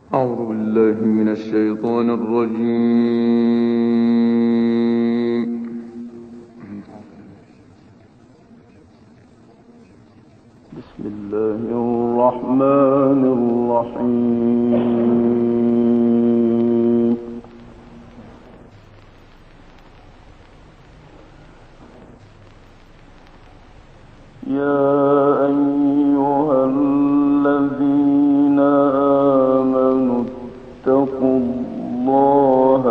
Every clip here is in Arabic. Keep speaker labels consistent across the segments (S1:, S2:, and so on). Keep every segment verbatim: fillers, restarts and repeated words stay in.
S1: أعوذ بالله من الشيطان الرجيم. بسم الله الرحمن الرحيم. يا أيها الذين آمنوا اتقوا الله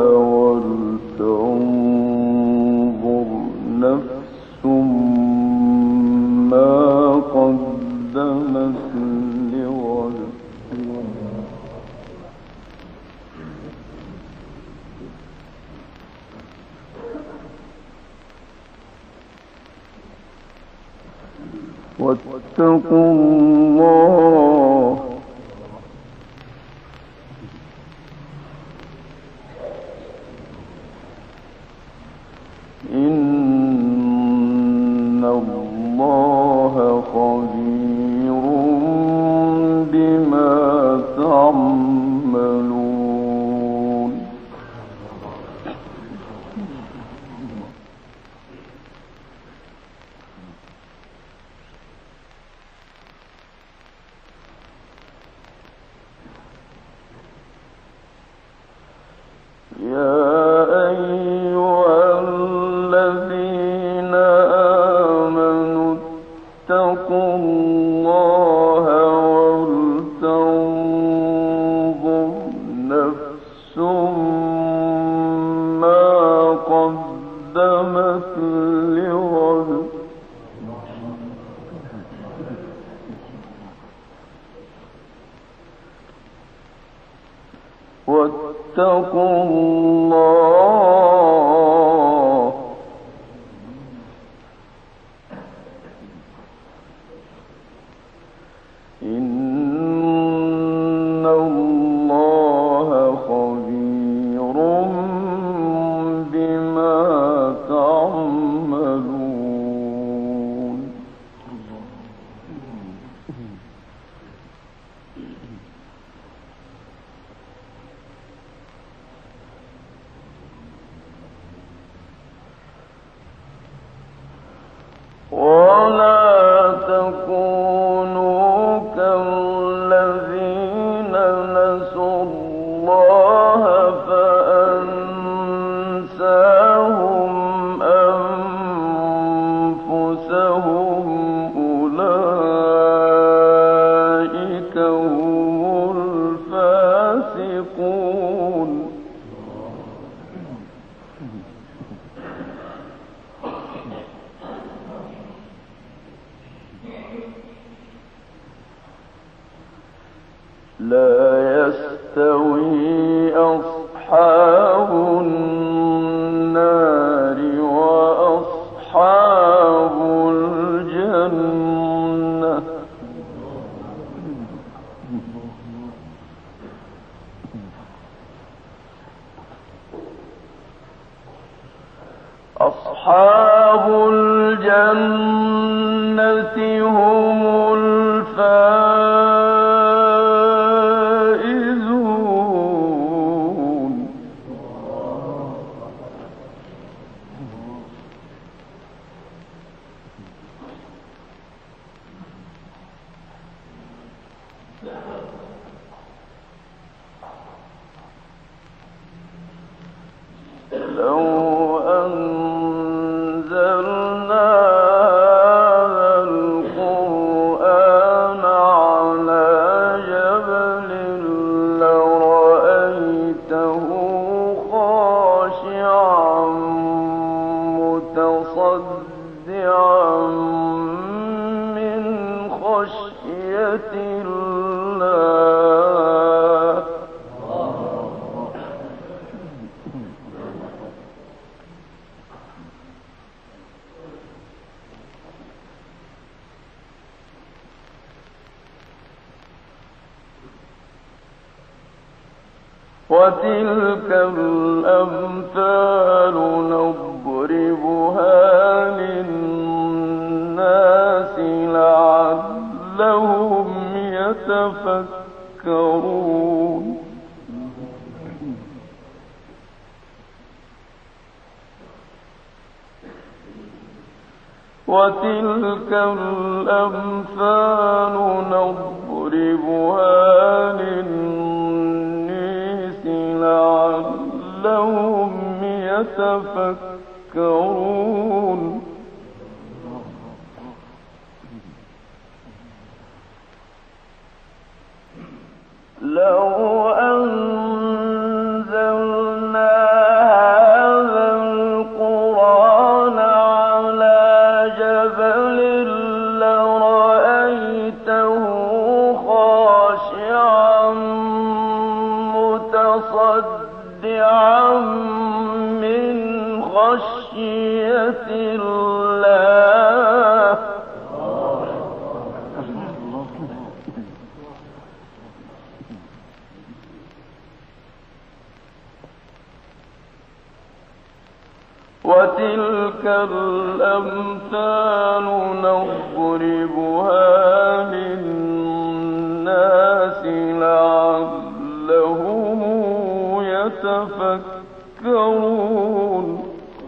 S1: ولتنظر نفس ما قدمت لغد واتقوا الله إن الله خبير بما تعملون. يا أيها الذين آمنوا اتقوا الله ولتنظر نفس ما قدمت لغد واتقوا الله إن الله خبير بما تعملون. ولا تكونوا كالذين نسوا الله فأنساهم أنفسهم أولئك هم الفاسقون. لا يستوي أصحاب النار وأصحاب الجنة أصحاب الجنة هم الفائزون. لو أنزلنا هذا القرآن على جبل لرأيته خاشعا متصدعا من خشية الله. وتلك الأمثال نضربها للناس لعلهم يتفكرون. وتلك الأمثال نضربها للناس لعلهم يتفكرون لو أنزلنا هذا القرآن على جبل لرأيته خاشعا متصدعا من خشية الله وتلك الأمثال نضربها للناس لعلهم يتفكرون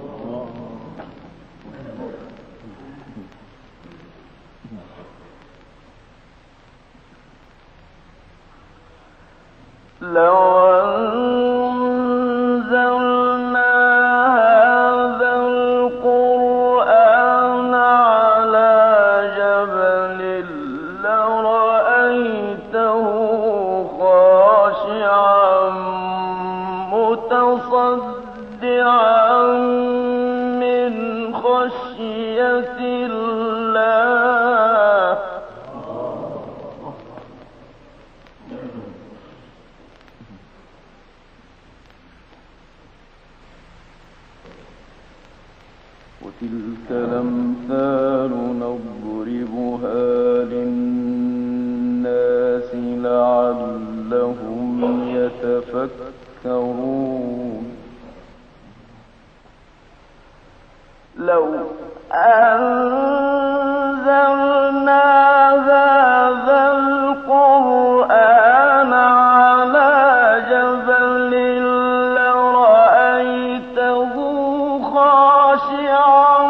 S1: لو أنزلنا هذا القرآن على جبل لرأيته خاشعا متصدعا من خشية الله وتلك الأمثال نضربها للناس لعلهم يتفكرون لو أنزلنا هذا القرآن على جبل لرأيته خاشعا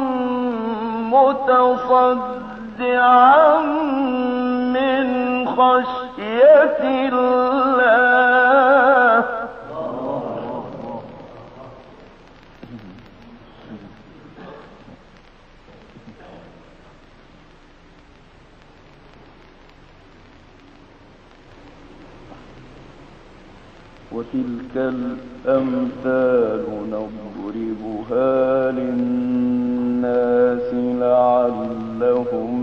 S1: متصدعا من خشية الله وتلك الأمثال نضربها للناس لعلهم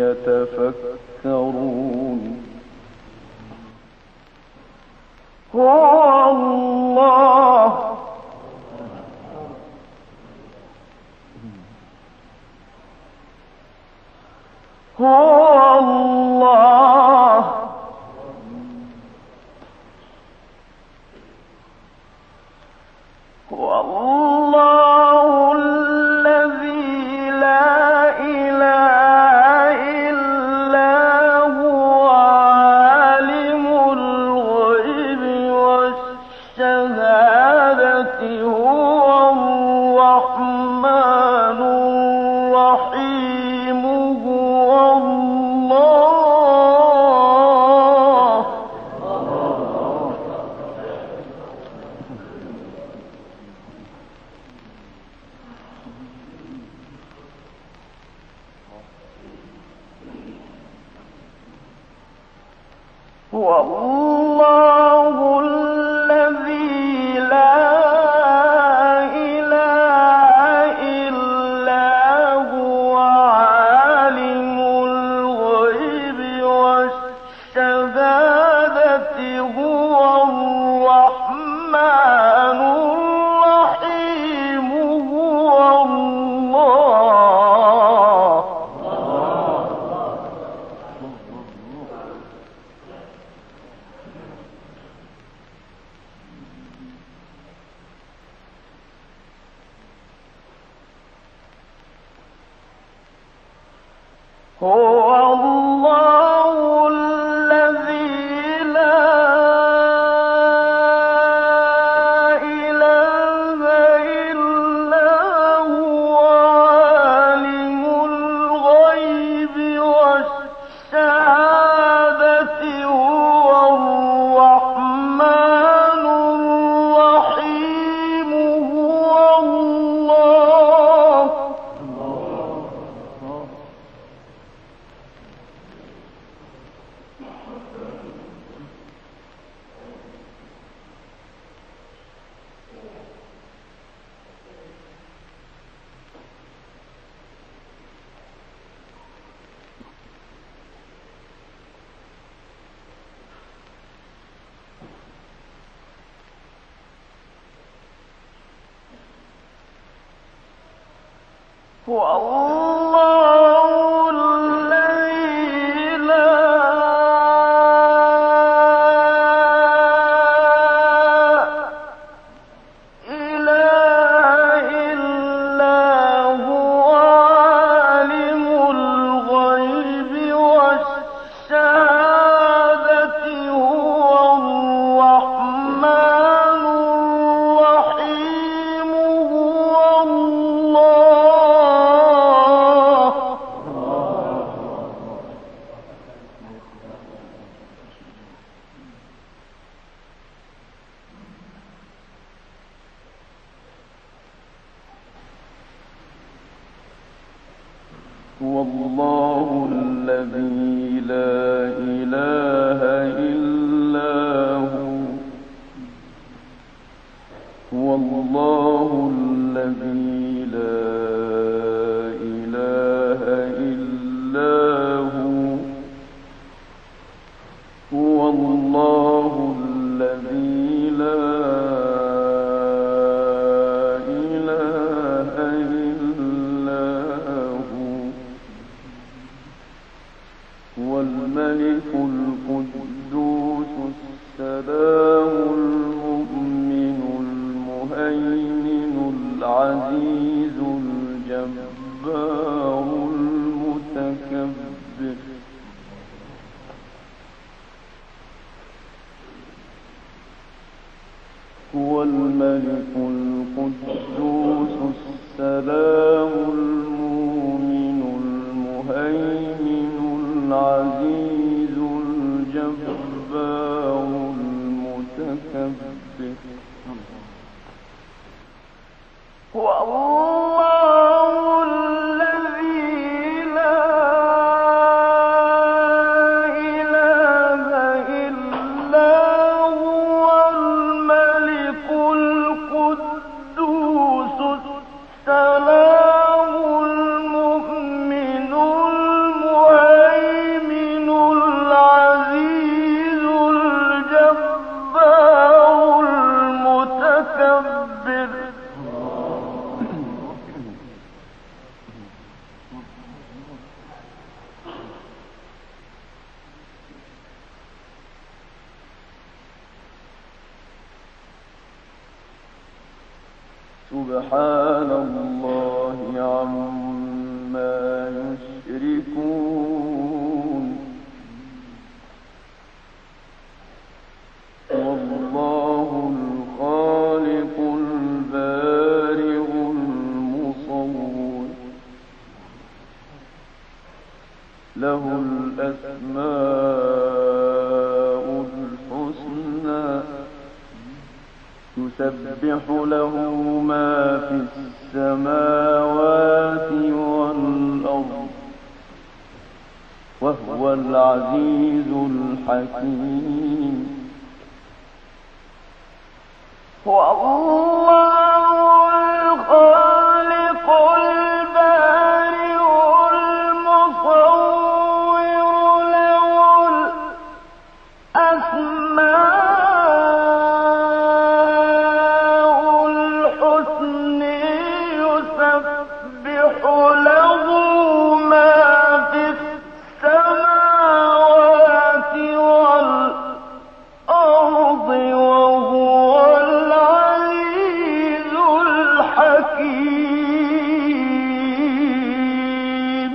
S1: يتفكرون هو الله هو الله والله الذي لا إله إلا هو عالم الغيب والشهادة هو الرحمن الرحيم هو الله هو الله الذي لا إله إلا هو عالم الغيب والشهادة هو الرحمن الرحيم هو الله هو الله الذي لا إله إلا هو عالم هو الله الذي لا إله إلا هو عالم الغيب والشهادة هو الرحمن الرحيم هو الله. هو الله الذي لا إله إلا هو. هو الله الذي لا إله إلا هو. هو الله الذي لا إله إلا هو. هو الملك القدوس السلام المؤمن المهيمن العزيز الجبار المتكبر. هو الملك القدوس السلام المؤمن المهيمن العزيز الجبار المتكبر. هو الله الذي لا إله إلا هو الملك القدوس السلام المؤمن المهيمن العزيز الجبار المتكبر. سبحان الله عما يشركون. والله الخالق البارئ المصور. له الأسماء الحسنى يسبح له ما في السماوات والأرض وهو العزيز الحكيم. هو الله الخالق البارئ المصور. له الأسماء له ما في السماوات والأرض وهو العزيز الحكيم.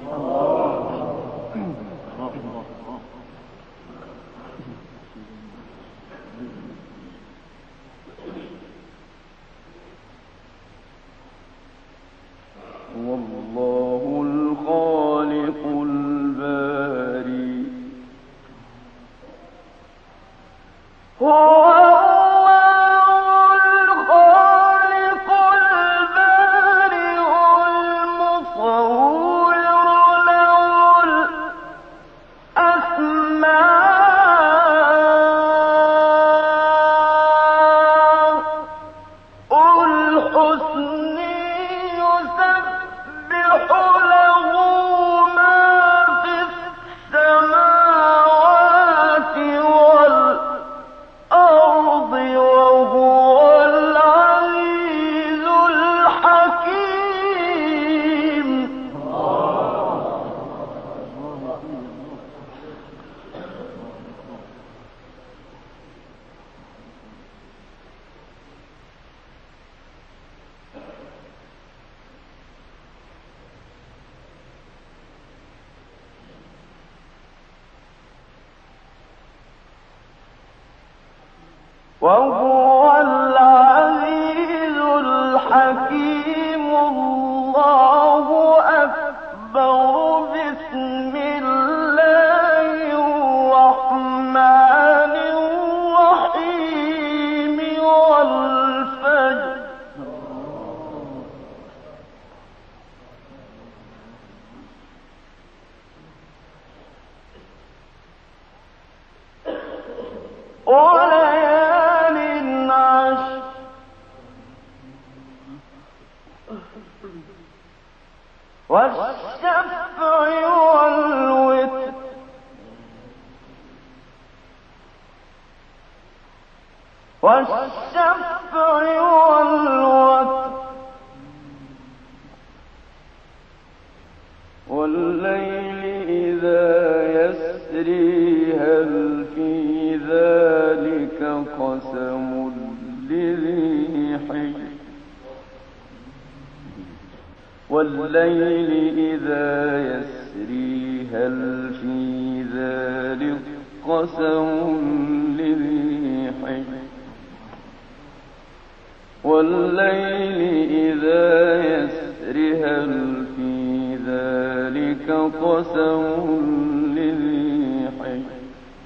S1: والله الخالق البارئ. هو الله الخالق البارئ المصور. له الأسماء الحسنى يسبح له ما في السماوات والأرض وهو العزيز الحكيم. الله أكبر. بسم الله الرحمن الرحيم. والفجر. وليال عشر. والشفع والوتر. والشفع والوتر. والليل إذا يسري هل في ذلك قسم لذي حجر. والليل إذا يسري هل في ذلك قسم لذي حجر. والليل إذا يسري هل في ذلك قسم لذي حجر.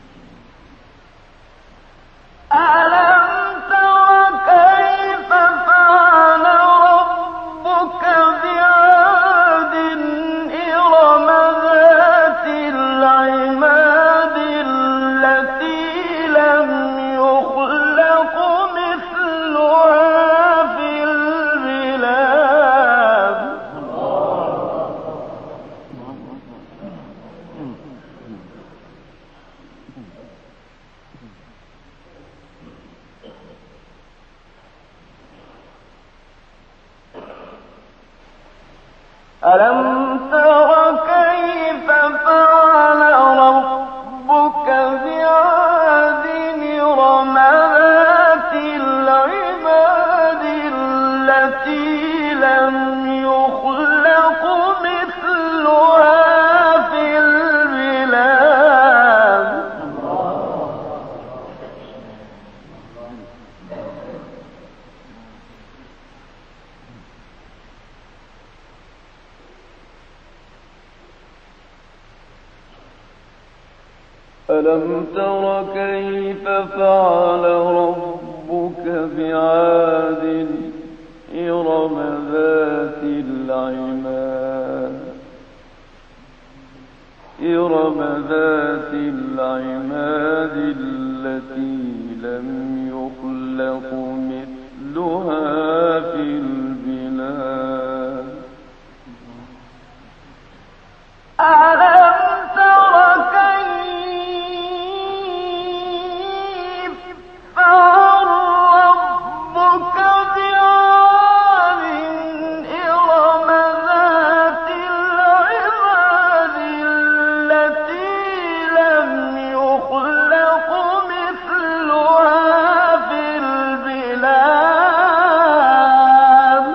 S1: ألم تر كيف فعل ربك بعاد. إرم ذات العماد التي لم يخلق مثلها في البلاد. ألم تر كيف فعل ربك بعاد. إرم ذات العماد التي لم يخلق مثلها في البلاد. ألم تر كيف فعل ربك بعاد. إرم ذات العماد. إرم ذات العماد التي لم يخلق مثلها في البلاد. ألم تر كيف فعل ربك بعاد. إرم ذات العماد التي لم يخلق مثلها في البلاد.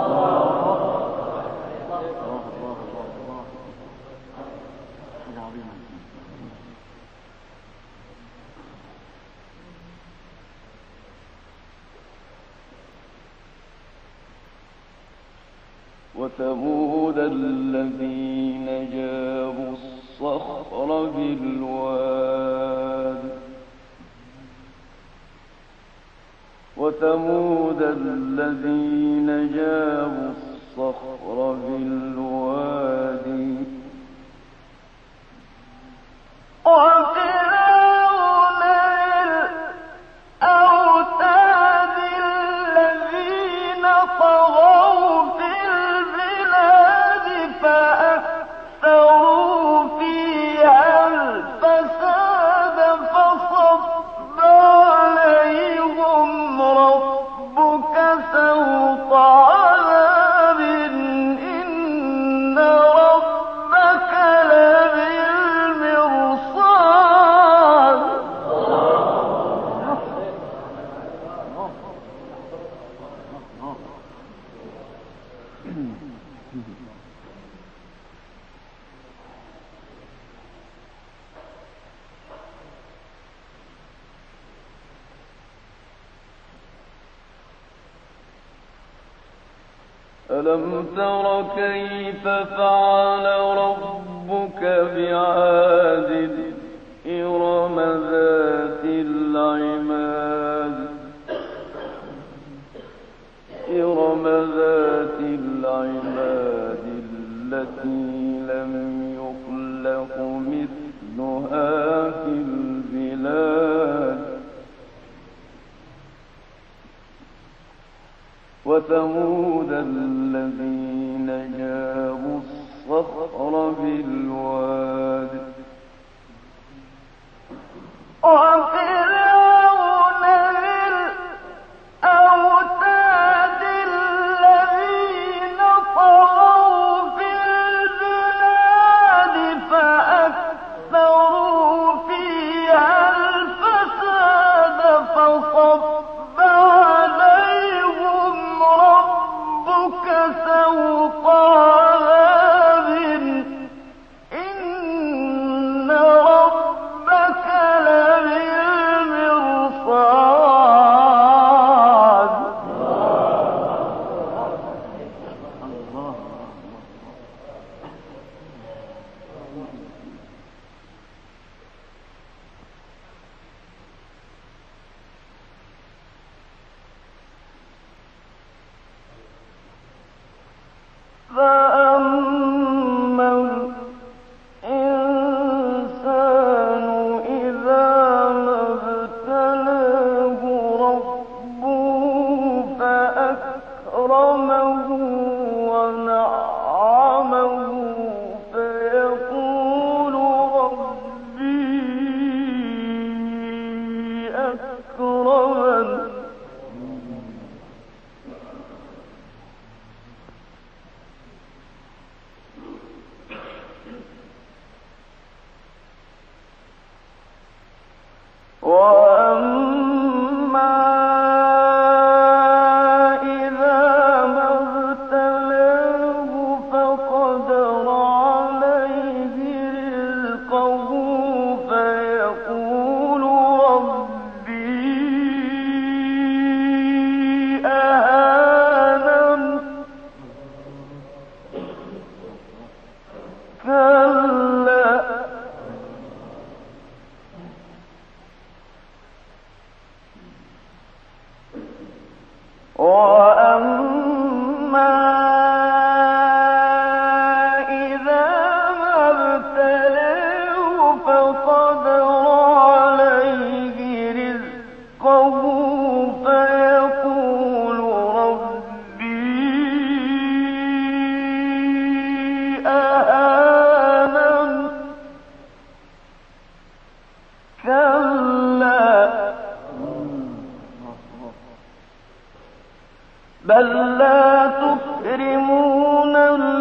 S1: وثمود الذين جابوا الصخر بالواد. وثمود الذين جابوا الصخر بالواد. وفرعون الأوتاد الذين طغوا في البلاد فأكثروا فيها الفساد فصب عليهم ربك سوط عذاب. ألم تر كيف فعل ربك بعاد إرم ذات العماد إرم ذات العماد التي لم يخلق مثلها في البلاد وثمود الذين جابوا الصخر بالواد وفرعون ذي الأوتاد الذين طغوا في البلاد فأكثروا فيها الفساد فصب عليهم ربك سوط عذاب إن ربك لبالمرصاد. فأما الإنسان إذا ما ابتلاه ربه فأكرمه ونعمه فيقول ربي أكرمن وأما إذا ما ابتلاه فقدر عليه رزقه فيقول ربي أهانن كلا وأما إذا ما ابتلاه فقدر عليه رزقه فيقول ربي أهانن كلا بل لا تكرمون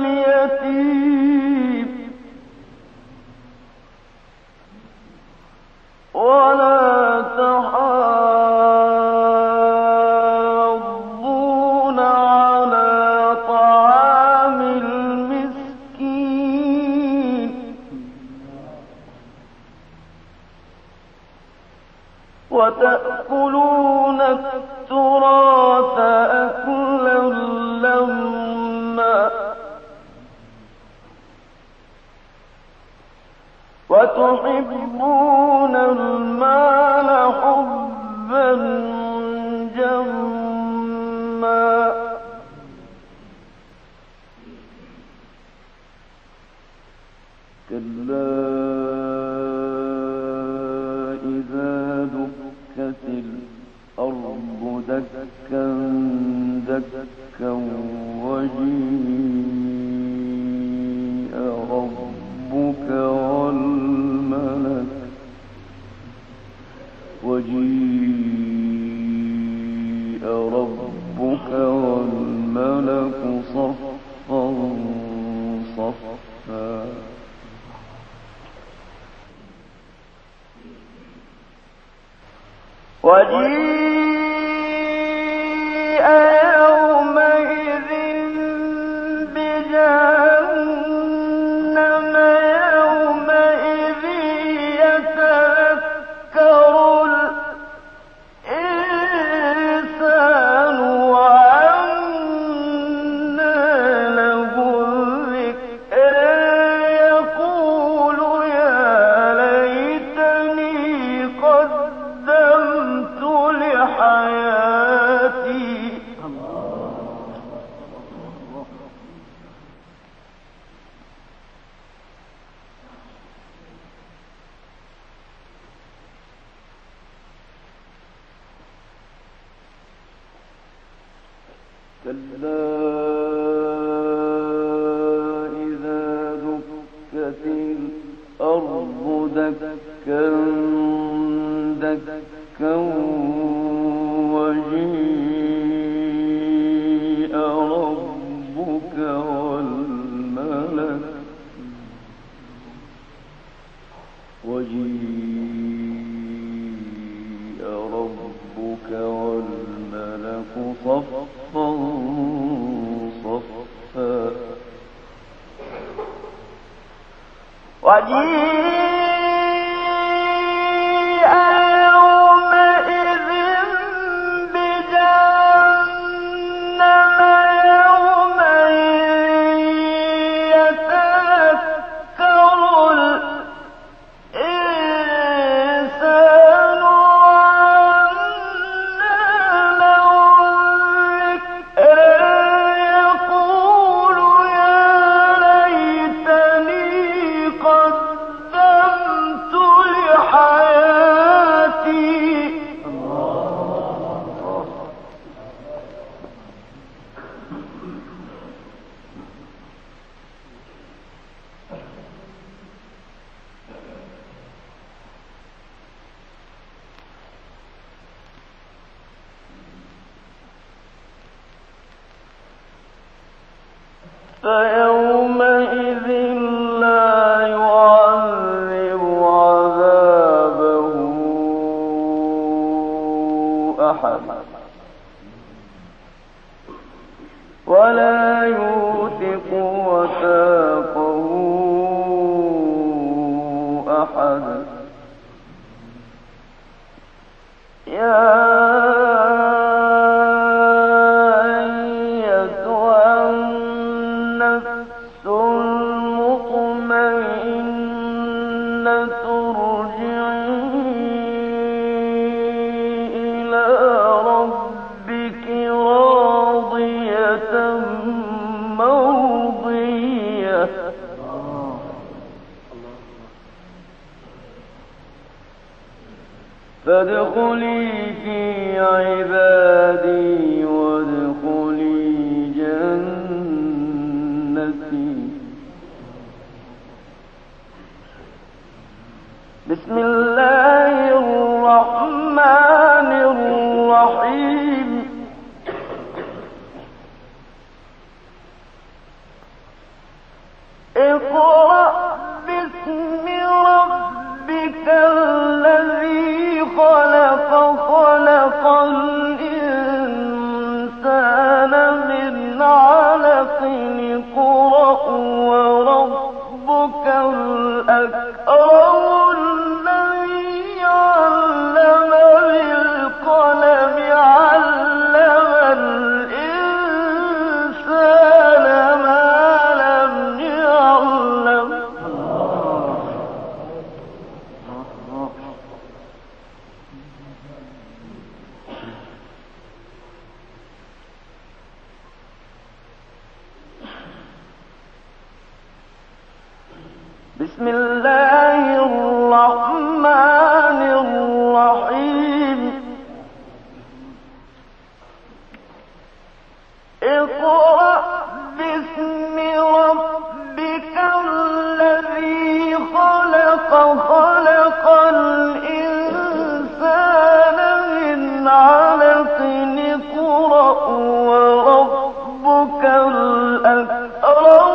S1: اليتيم ولا تحاضون على طعام المسكين وتأكلون التراث أكلا لما وتحبون المال حبا جما كلا إذا دكت الأرض دكا دكا وجيء ربك والملك وجيء ربك والملك صفا صفا وجيء يومئذ بجهنم يومئذ يتذكر الإنسان وأنى حياتي. كلا إذا دكت الأرض دكا دكا وجيء ربك والملك وجيء ربك والملك صفا صفا وجيء يومئذ بجهنم يومئذ يتذكر الإنسان وأنى له الذكرى يقول يا ليتني قدمت لحياتي. فيومئذ لا يعذب عذابه أحد ولا يوثق وثاقه أحد. يا فادخلي في عبادي وادخلي جنتي. بسم الله الرحمن الرحيم. اقرأ باسم ربك الذي خلق خلق الإنسان من علق اقرأ وربك الأكرم الذي علم بالقلم علم الإنسان ما لم يعلم. بسم الله الرحمن الرحيم. اقرأ باسم ربك الذي خلق خلق الإنسان من علق اقرأ وربك الأكرم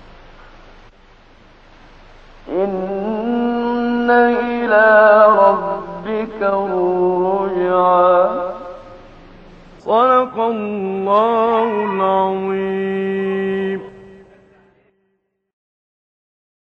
S1: إن إلى ربك
S2: الله